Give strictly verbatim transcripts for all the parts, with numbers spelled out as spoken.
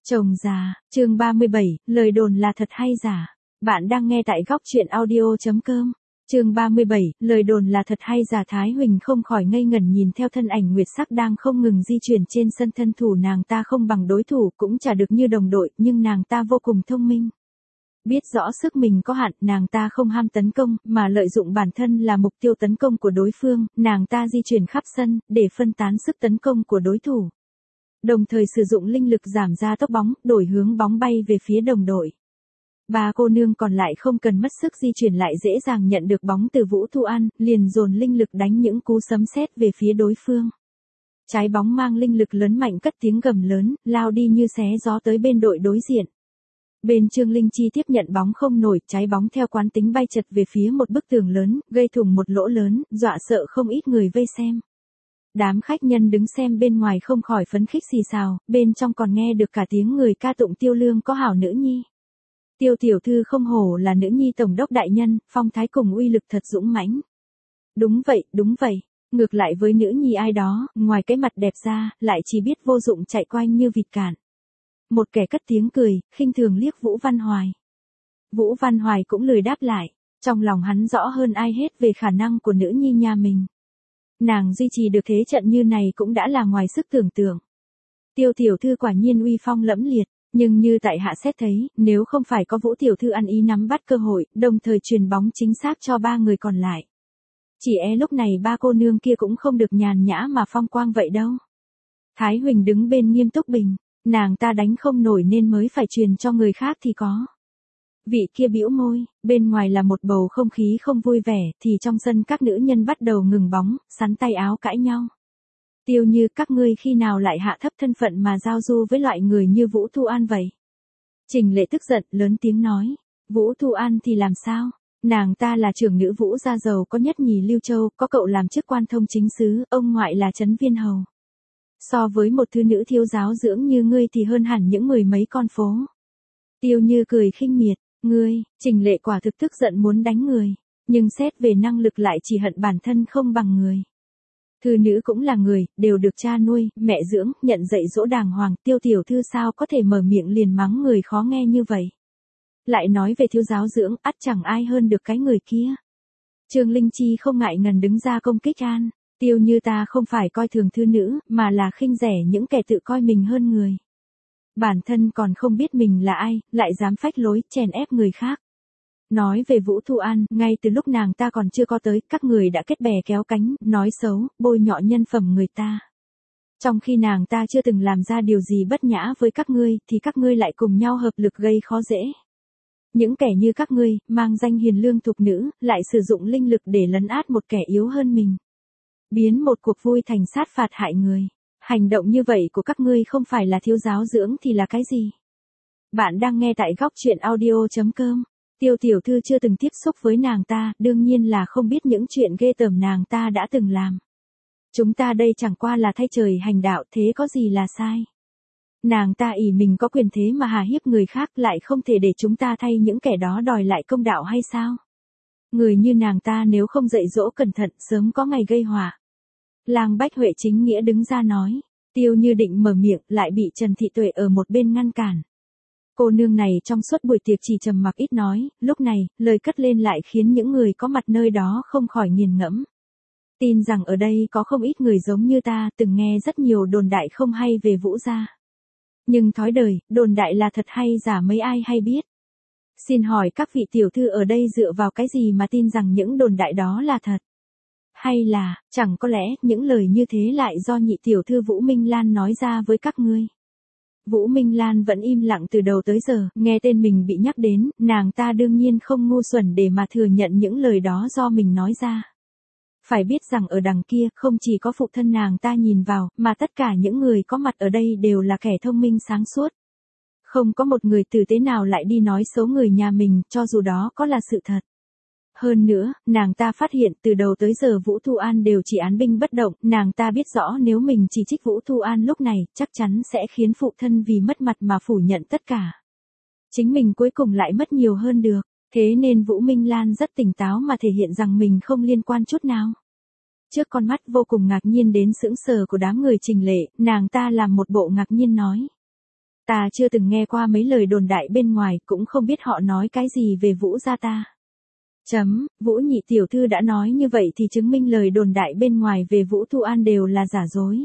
Chồng già, chương ba mươi bảy, lời đồn là thật hay giả. Bạn đang nghe tại góc truyện audio chấm com. Chương ba mươi bảy, lời đồn là thật hay giả. Thái Huỳnh không khỏi ngây ngẩn nhìn theo thân ảnh Nguyệt Sắc đang không ngừng di chuyển trên sân. Thân thủ nàng ta không bằng đối thủ, cũng chả được như đồng đội, nhưng nàng ta vô cùng thông minh. Biết rõ sức mình có hạn, nàng ta không ham tấn công, mà lợi dụng bản thân là mục tiêu tấn công của đối phương. Nàng ta di chuyển khắp sân, để phân tán sức tấn công của đối thủ. Đồng thời sử dụng linh lực giảm ra tốc bóng, đổi hướng bóng bay về phía đồng đội. Ba cô nương còn lại không cần mất sức di chuyển lại dễ dàng nhận được bóng từ Vũ Thu An, liền dồn linh lực đánh những cú sấm sét về phía đối phương. Trái bóng mang linh lực lớn mạnh cất tiếng gầm lớn, lao đi như xé gió tới bên đội đối diện. Bên Trương Linh Chi tiếp nhận bóng không nổi, trái bóng theo quán tính bay chật về phía một bức tường lớn, gây thủng một lỗ lớn, dọa sợ không ít người vây xem. Đám khách nhân đứng xem bên ngoài không khỏi phấn khích xì xào, bên trong còn nghe được cả tiếng người ca tụng Tiêu Lương có hảo nữ nhi. Tiêu tiểu thư không hổ là nữ nhi tổng đốc đại nhân, phong thái cùng uy lực thật dũng mãnh. Đúng vậy, đúng vậy, ngược lại với nữ nhi ai đó, ngoài cái mặt đẹp ra, lại chỉ biết vô dụng chạy quanh như vịt cạn. Một kẻ cất tiếng cười, khinh thường liếc Vũ Văn Hoài. Vũ Văn Hoài cũng lười đáp lại, trong lòng hắn rõ hơn ai hết về khả năng của nữ nhi nhà mình. Nàng duy trì được thế trận như này cũng đã là ngoài sức tưởng tượng. Tiêu tiểu thư quả nhiên uy phong lẫm liệt, nhưng như tại hạ xét thấy, nếu không phải có Vũ tiểu thư ăn ý nắm bắt cơ hội, đồng thời truyền bóng chính xác cho ba người còn lại. Chỉ e lúc này ba cô nương kia cũng không được nhàn nhã mà phong quang vậy đâu. Thái Huỳnh đứng bên nghiêm túc bình, nàng ta đánh không nổi nên mới phải truyền cho người khác thì có. Vị kia bĩu môi, bên ngoài là một bầu không khí không vui vẻ, thì trong sân các nữ nhân bắt đầu ngừng bóng, sắn tay áo cãi nhau. Tiêu Như, các ngươi khi nào lại hạ thấp thân phận mà giao du với loại người như Vũ Thu An vậy? Trình Lệ tức giận, lớn tiếng nói. Vũ Thu An thì làm sao? Nàng ta là trưởng nữ Vũ gia giàu có nhất nhì Lưu Châu, có cậu làm chức quan thông chính sứ, ông ngoại là Trấn Viên Hầu. So với một thư nữ thiếu giáo dưỡng như ngươi thì hơn hẳn những mười mấy con phố. Tiêu Như cười khinh miệt. Ngươi, Trình Lệ quả thực tức giận muốn đánh người, nhưng xét về năng lực lại chỉ hận bản thân không bằng người. Thư nữ cũng là người, đều được cha nuôi, mẹ dưỡng, nhận dạy dỗ đàng hoàng, Tiêu tiểu thư sao có thể mở miệng liền mắng người khó nghe như vậy. Lại nói về thiếu giáo dưỡng, ắt chẳng ai hơn được cái người kia. Trương Linh Chi không ngại ngần đứng ra công kích An, Tiêu Như ta không phải coi thường thư nữ, mà là khinh rẻ những kẻ tự coi mình hơn người. Bản thân còn không biết mình là ai, lại dám phách lối, chèn ép người khác. Nói về Vũ Thu An, ngay từ lúc nàng ta còn chưa có tới, các người đã kết bè kéo cánh, nói xấu, bôi nhọ nhân phẩm người ta. Trong khi nàng ta chưa từng làm ra điều gì bất nhã với các ngươi, thì các ngươi lại cùng nhau hợp lực gây khó dễ. Những kẻ như các ngươi, mang danh hiền lương thục nữ, lại sử dụng linh lực để lấn át một kẻ yếu hơn mình. Biến một cuộc vui thành sát phạt hại người. Hành động như vậy của các ngươi không phải là thiếu giáo dưỡng thì là cái gì? Bạn đang nghe tại góc truyện audio chấm com. Tiêu tiểu thư chưa từng tiếp xúc với nàng ta, đương nhiên là không biết những chuyện ghê tởm nàng ta đã từng làm. Chúng ta đây chẳng qua là thay trời hành đạo, thế có gì là sai? Nàng ta ỷ mình có quyền thế mà hà hiếp người khác, lại không thể để chúng ta thay những kẻ đó đòi lại công đạo hay sao? Người như nàng ta nếu không dạy dỗ cẩn thận, sớm có ngày gây họa. Lang Bách Huệ chính nghĩa đứng ra nói, Tiêu Như định mở miệng, lại bị Trần Thị Tuệ ở một bên ngăn cản. Cô nương này trong suốt buổi tiệc chỉ trầm mặc ít nói, lúc này, lời cất lên lại khiến những người có mặt nơi đó không khỏi nghiền ngẫm. Tin rằng ở đây có không ít người giống như ta, từng nghe rất nhiều đồn đại không hay về Vũ gia. Nhưng thói đời, đồn đại là thật hay giả mấy ai hay biết. Xin hỏi các vị tiểu thư ở đây dựa vào cái gì mà tin rằng những đồn đại đó là thật? Hay là, chẳng có lẽ, những lời như thế lại do nhị tiểu thư Vũ Minh Lan nói ra với các ngươi? Vũ Minh Lan vẫn im lặng từ đầu tới giờ, nghe tên mình bị nhắc đến, nàng ta đương nhiên không ngu xuẩn để mà thừa nhận những lời đó do mình nói ra. Phải biết rằng ở đằng kia, không chỉ có phụ thân nàng ta nhìn vào, mà tất cả những người có mặt ở đây đều là kẻ thông minh sáng suốt. Không có một người tử tế nào lại đi nói xấu người nhà mình, cho dù đó có là sự thật. Hơn nữa, nàng ta phát hiện từ đầu tới giờ Vũ Thu An đều chỉ án binh bất động, nàng ta biết rõ nếu mình chỉ trích Vũ Thu An lúc này, chắc chắn sẽ khiến phụ thân vì mất mặt mà phủ nhận tất cả. Chính mình cuối cùng lại mất nhiều hơn được, thế nên Vũ Minh Lan rất tỉnh táo mà thể hiện rằng mình không liên quan chút nào. Trước con mắt vô cùng ngạc nhiên đến sững sờ của đám người Trình Lệ, nàng ta làm một bộ ngạc nhiên nói. Ta chưa từng nghe qua mấy lời đồn đại bên ngoài, cũng không biết họ nói cái gì về Vũ gia ta. Chấm, Vũ nhị tiểu thư đã nói như vậy thì chứng minh lời đồn đại bên ngoài về Vũ Thu An đều là giả dối.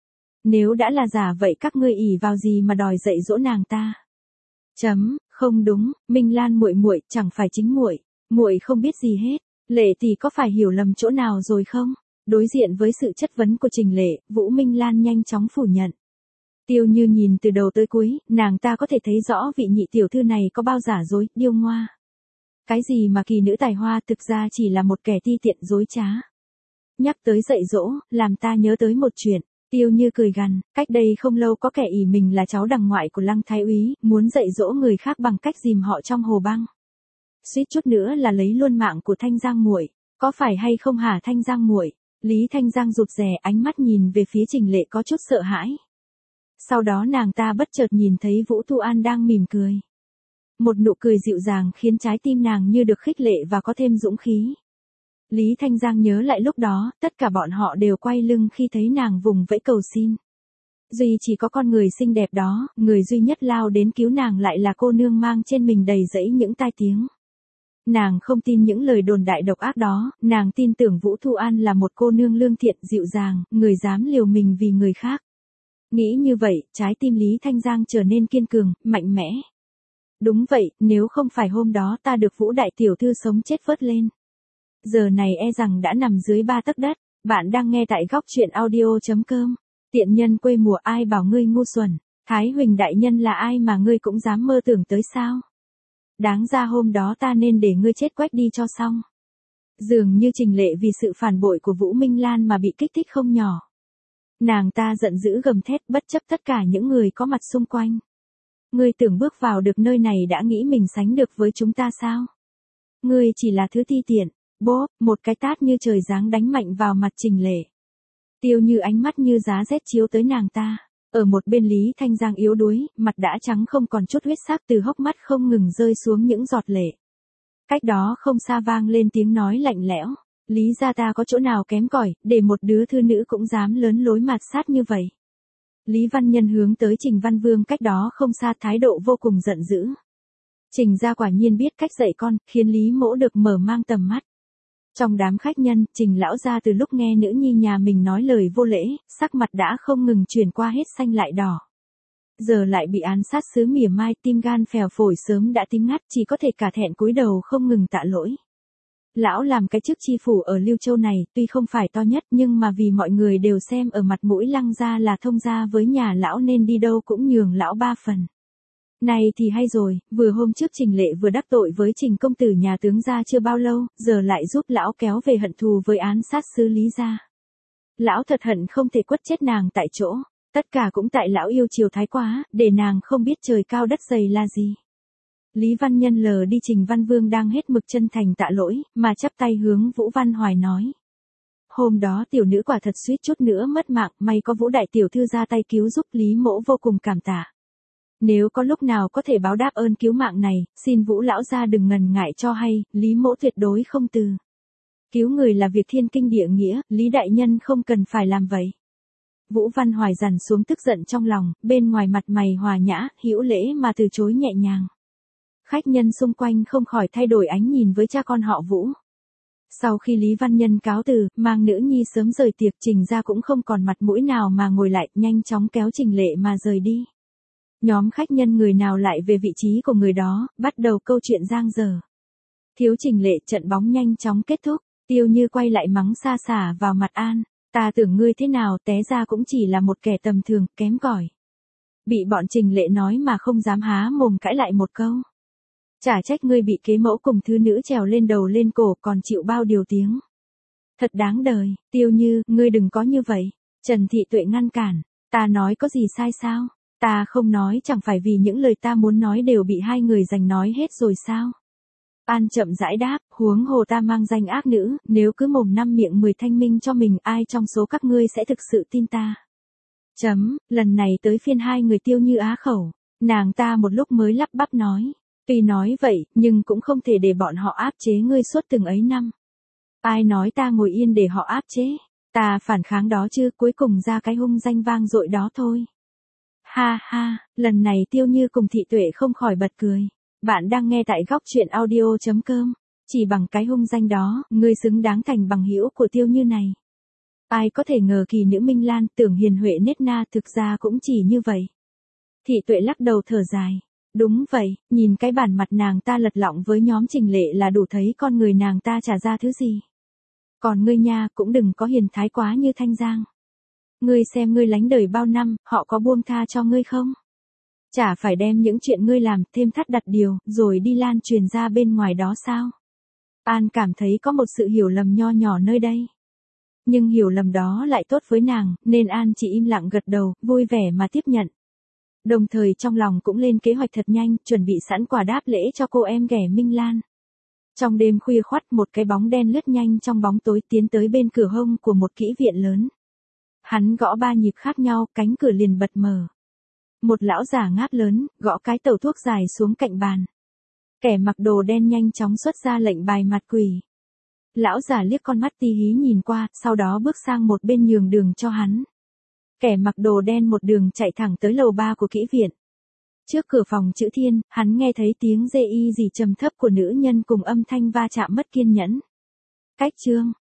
Nếu đã là giả vậy các ngươi ỷ vào gì mà đòi dạy dỗ nàng ta? Chấm, không đúng, Minh Lan muội muội, chẳng phải chính muội, muội không biết gì hết. Lệ tỷ có phải hiểu lầm chỗ nào rồi không? Đối diện với sự chất vấn của Trình Lệ, Vũ Minh Lan nhanh chóng phủ nhận. Tiêu Như nhìn từ đầu tới cuối, nàng ta có thể thấy rõ vị nhị tiểu thư này có bao giả dối, điêu ngoa. Cái gì mà kỳ nữ tài hoa thực ra chỉ là một kẻ ti tiện dối trá. Nhắc tới dạy dỗ, làm ta nhớ tới một chuyện. Tiêu Như cười gằn, cách đây không lâu có kẻ ỷ mình là cháu đằng ngoại của Lăng Thái úy, muốn dạy dỗ người khác bằng cách dìm họ trong hồ băng. Suýt chút nữa là lấy luôn mạng của Thanh Giang muội, có phải hay không hả Thanh Giang muội? Lý Thanh Giang rụt rè ánh mắt nhìn về phía Trình Lệ có chút sợ hãi. Sau đó nàng ta bất chợt nhìn thấy Vũ Thu An đang mỉm cười. Một nụ cười dịu dàng khiến trái tim nàng như được khích lệ và có thêm dũng khí. Lý Thanh Giang nhớ lại lúc đó, tất cả bọn họ đều quay lưng khi thấy nàng vùng vẫy cầu xin. Duy chỉ có con người xinh đẹp đó, người duy nhất lao đến cứu nàng lại là cô nương mang trên mình đầy dẫy những tai tiếng. Nàng không tin những lời đồn đại độc ác đó, nàng tin tưởng Vũ Thu An là một cô nương lương thiện dịu dàng, người dám liều mình vì người khác. Nghĩ như vậy, trái tim Lý Thanh Giang trở nên kiên cường, mạnh mẽ. Đúng vậy, nếu không phải hôm đó ta được Vũ đại tiểu thư sống chết vớt lên. Giờ này e rằng đã nằm dưới ba tấc đất. Bạn đang nghe tại góc truyện audio chấm com. Tiện nhân quê mùa ai bảo ngươi ngu xuẩn. Thái Huỳnh đại nhân là ai mà ngươi cũng dám mơ tưởng tới sao? Đáng ra hôm đó ta nên để ngươi chết quách đi cho xong. Dường như Trình Lệ vì sự phản bội của Vũ Minh Lan mà bị kích thích không nhỏ. Nàng ta giận dữ gầm thét bất chấp tất cả những người có mặt xung quanh. Ngươi tưởng bước vào được nơi này đã nghĩ mình sánh được với chúng ta sao? Ngươi chỉ là thứ ti tiện. Bốp, một cái tát như trời giáng đánh mạnh vào mặt Trình Lệ. Tiêu Như ánh mắt như giá rét chiếu tới nàng ta. Ở một bên Lý Thanh Giang yếu đuối, mặt đã trắng không còn chút huyết sắc, từ hốc mắt không ngừng rơi xuống những giọt lệ. Cách đó không xa vang lên tiếng nói lạnh lẽo. Lý gia ta có chỗ nào kém cỏi, để một đứa thư nữ cũng dám lớn lối mạt sát như vậy. Lý Văn Nhân hướng tới Trình Văn Vương cách đó không xa, thái độ vô cùng giận dữ. Trình gia quả nhiên biết cách dạy con, khiến Lý Mỗ được mở mang tầm mắt. Trong đám khách nhân, Trình lão gia từ lúc nghe nữ nhi nhà mình nói lời vô lễ, sắc mặt đã không ngừng chuyển qua hết xanh lại đỏ. Giờ lại bị án sát sứ mỉa mai, tim gan phèo phổi sớm đã tím ngắt, chỉ có thể cả thẹn cúi đầu không ngừng tạ lỗi. Lão làm cái chức chi phủ ở Lưu Châu này, tuy không phải to nhất nhưng mà vì mọi người đều xem ở mặt mũi Lăng gia là thông gia với nhà lão nên đi đâu cũng nhường lão ba phần. Này thì hay rồi, vừa hôm trước Trình Lệ vừa đắc tội với Trình công tử nhà tướng gia chưa bao lâu, giờ lại giúp lão kéo về hận thù với án sát sứ Lý gia. Lão thật hận không thể quất chết nàng tại chỗ, tất cả cũng tại lão yêu chiều thái quá, để nàng không biết trời cao đất dày là gì. Lý Văn Nhân lờ đi Trình Văn Vương đang hết mực chân thành tạ lỗi, mà chắp tay hướng Vũ Văn Hoài nói. Hôm đó tiểu nữ quả thật suýt chút nữa mất mạng, may có Vũ đại tiểu thư ra tay cứu giúp, Lý mỗ vô cùng cảm tạ. Nếu có lúc nào có thể báo đáp ơn cứu mạng này, xin Vũ lão gia đừng ngần ngại cho hay, Lý mỗ tuyệt đối không từ. Cứu người là việc thiên kinh địa nghĩa, Lý đại nhân không cần phải làm vậy. Vũ Văn Hoài dằn xuống tức giận trong lòng, bên ngoài mặt mày hòa nhã, hữu lễ mà từ chối nhẹ nhàng. Khách nhân xung quanh không khỏi thay đổi ánh nhìn với cha con họ Vũ. Sau khi Lý Văn Nhân cáo từ, mang nữ nhi sớm rời tiệc, Trình gia cũng không còn mặt mũi nào mà ngồi lại, nhanh chóng kéo Trình Lệ mà rời đi. Nhóm khách nhân người nào lại về vị trí của người đó, bắt đầu câu chuyện giang dở. Thiếu Trình Lệ, trận bóng nhanh chóng kết thúc, Tiêu Như quay lại mắng xa xả vào mặt An, ta tưởng ngươi thế nào, té ra cũng chỉ là một kẻ tầm thường, kém cỏi. Bị bọn Trình Lệ nói mà không dám há mồm cãi lại một câu. Chả trách ngươi bị kế mẫu cùng thứ nữ trèo lên đầu lên cổ còn chịu bao điều tiếng. Thật đáng đời, Tiêu Như, ngươi đừng có như vậy. Trần Thị Tuệ ngăn cản, ta nói có gì sai sao? Ta không nói chẳng phải vì những lời ta muốn nói đều bị hai người giành nói hết rồi sao? An chậm rãi đáp, huống hồ ta mang danh ác nữ, nếu cứ mồm năm miệng mười thanh minh cho mình, ai trong số các ngươi sẽ thực sự tin ta? Chấm, lần này tới phiên hai người Tiêu Như á khẩu, nàng ta một lúc mới lắp bắp nói. Tuy nói vậy, nhưng cũng không thể để bọn họ áp chế ngươi suốt từng ấy năm. Ai nói ta ngồi yên để họ áp chế, ta phản kháng đó chứ, cuối cùng ra cái hung danh vang dội đó thôi. Ha ha, lần này Tiêu Như cùng Thị Tuệ không khỏi bật cười. Bạn đang nghe tại góc truyện audio.com. Chỉ bằng cái hung danh đó, ngươi xứng đáng thành bằng hữu của Tiêu Như này. Ai có thể ngờ kỳ nữ Minh Lan tưởng hiền huệ nết na thực ra cũng chỉ như vậy. Thị Tuệ lắc đầu thở dài. Đúng vậy, nhìn cái bản mặt nàng ta lật lọng với nhóm Trình Lệ là đủ thấy con người nàng ta trả ra thứ gì. Còn ngươi nha cũng đừng có hiền thái quá như Thanh Giang. Ngươi xem ngươi lánh đời bao năm, họ có buông tha cho ngươi không? Chả phải đem những chuyện ngươi làm thêm thắt đặt điều, rồi đi lan truyền ra bên ngoài đó sao? An cảm thấy có một sự hiểu lầm nho nhỏ nơi đây. Nhưng hiểu lầm đó lại tốt với nàng, nên An chỉ im lặng gật đầu, vui vẻ mà tiếp nhận. Đồng thời trong lòng cũng lên kế hoạch thật nhanh, chuẩn bị sẵn quà đáp lễ cho cô em ghẻ Minh Lan. Trong đêm khuya khoắt một cái bóng đen lướt nhanh trong bóng tối tiến tới bên cửa hông của một kỹ viện lớn. Hắn gõ ba nhịp khác nhau, cánh cửa liền bật mở. Một lão già ngáp lớn, gõ cái tẩu thuốc dài xuống cạnh bàn. Kẻ mặc đồ đen nhanh chóng xuất ra lệnh bài mặt quỷ. Lão già liếc con mắt tí hí nhìn qua, sau đó bước sang một bên nhường đường cho hắn. Kẻ mặc đồ đen một đường chạy thẳng tới lầu ba của kỹ viện. Trước cửa phòng chữ thiên, hắn nghe thấy tiếng dê y gì trầm thấp của nữ nhân cùng âm thanh va chạm mất kiên nhẫn. Cách chương,